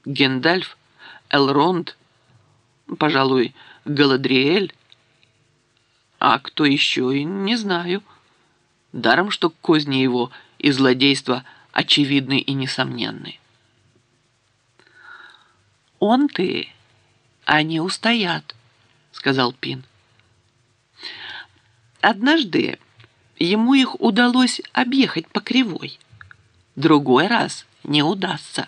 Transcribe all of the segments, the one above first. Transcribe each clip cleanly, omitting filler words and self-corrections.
Гендальф, Элронд, пожалуй, Галадриэль. А кто еще, и не знаю. Даром, что козни его и злодейства очевидны и несомненны. «Он-ты, они устоят», — сказал Пин. Однажды ему их удалось объехать по кривой. Другой раз не удастся.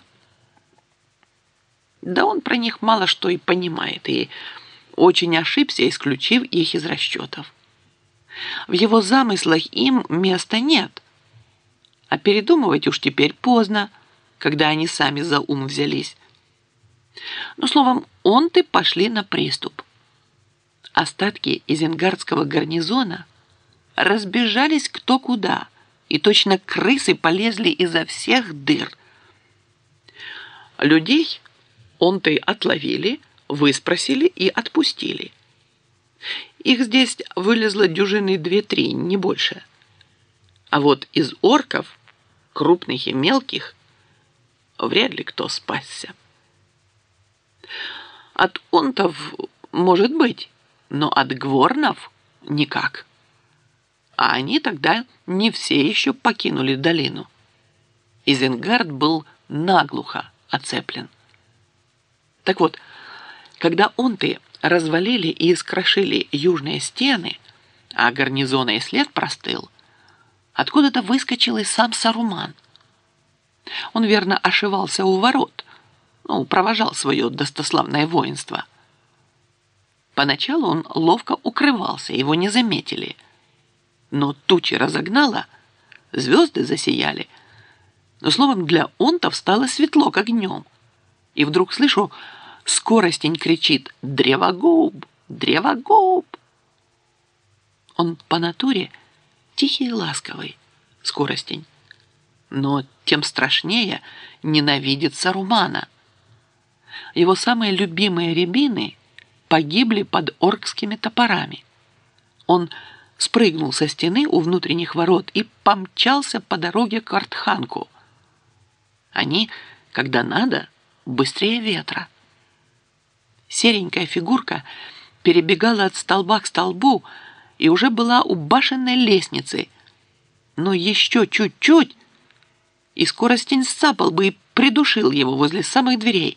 Да он про них мало что и понимает, и очень ошибся, исключив их из расчетов. В его замыслах им места нет. А передумывать уж теперь поздно, когда они сами за ум взялись. Ну, словом, он-ты пошли на приступ. Остатки изенгардского гарнизона разбежались кто куда, и точно крысы полезли изо всех дыр. Людей он-ты отловили, выспросили и отпустили. Их здесь вылезло дюжины 2-3, не больше. А вот из орков, крупных и мелких, вряд ли кто спасся. От онтов может быть, но от гворнов никак. А они тогда не все еще покинули долину. Изенгард был наглухо оцеплен. Так вот, когда онты развалили и искрошили южные стены, а гарнизона и след простыл, откуда-то выскочил и сам Саруман. Он верно ошивался у ворот, провожал свое достославное воинство. Поначалу он ловко укрывался, его не заметили. Но тучи разогнало, звезды засияли. Но, словом, для онтов стало светло, как днем. И вдруг слышу, Скоростень кричит: «Древогуб! Древогуб!» Он по натуре тихий и ласковый, Скоростень, но тем страшнее ненавидит Сарумана. Его самые любимые рябины погибли под оркскими топорами. Он спрыгнул со стены у внутренних ворот и помчался по дороге к Артханку. Они, когда надо, быстрее ветра. Серенькая фигурка перебегала от столба к столбу и уже была у башенной лестницы. Но еще чуть-чуть, и Скоростень сцапал бы и придушил его возле самых дверей.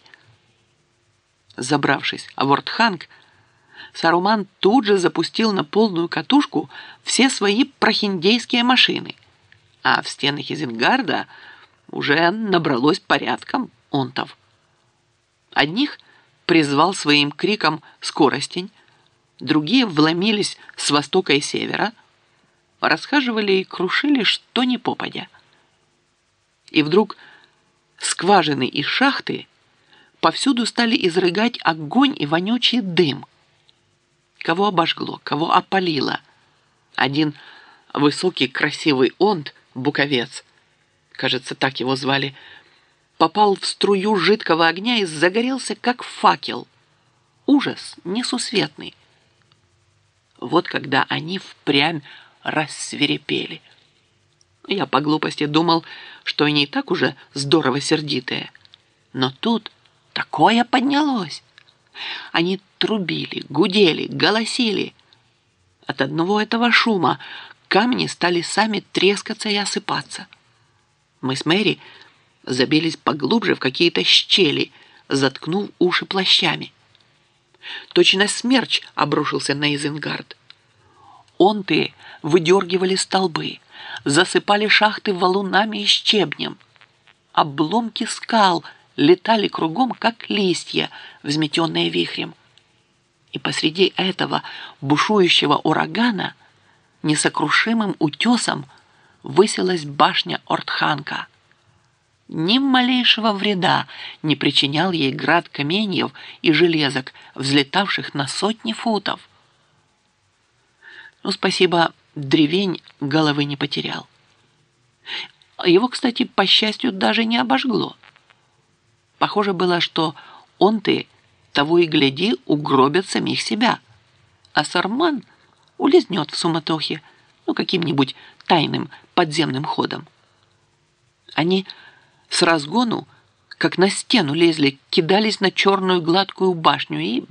Забравшись в Ортханг, Саруман тут же запустил на полную катушку все свои прохиндейские машины, а в стенах Изенгарда уже набралось порядком онтов. Одних призвал своим криком Скоростень, другие вломились с востока и севера, расхаживали и крушили что ни попадя. И вдруг скважины и шахты повсюду стали изрыгать огонь и вонючий дым. Кого обожгло, кого опалило. Один высокий красивый онт, Буковец, кажется, так его звали, попал в струю жидкого огня и загорелся, как факел. Ужас несусветный. Вот когда они впрямь рассвирепели. Я по глупости думал, что они и так уже здорово сердитые. Но тут такое поднялось. Они трубили, гудели, голосили. От одного этого шума камни стали сами трескаться и осыпаться. Мы с Мэри забились поглубже в какие-то щели, заткнув уши плащами. Точно смерч обрушился на Изенгард. Онты выдергивали столбы, засыпали шахты валунами и щебнем. Обломки скал летали кругом, как листья, взметенные вихрем. И посреди этого бушующего урагана несокрушимым утесом высилась башня Ортханка. Ни малейшего вреда не причинял ей град каменьев и железок, взлетавших на сотни футов. Спасибо, древень головы не потерял. Его, кстати, по счастью, даже не обожгло. Похоже было, что онты, того и гляди, угробят самих себя, а Саруман улизнет в суматохе, каким-нибудь тайным подземным ходом. Они с разгону как на стену лезли, кидались на черную гладкую башню и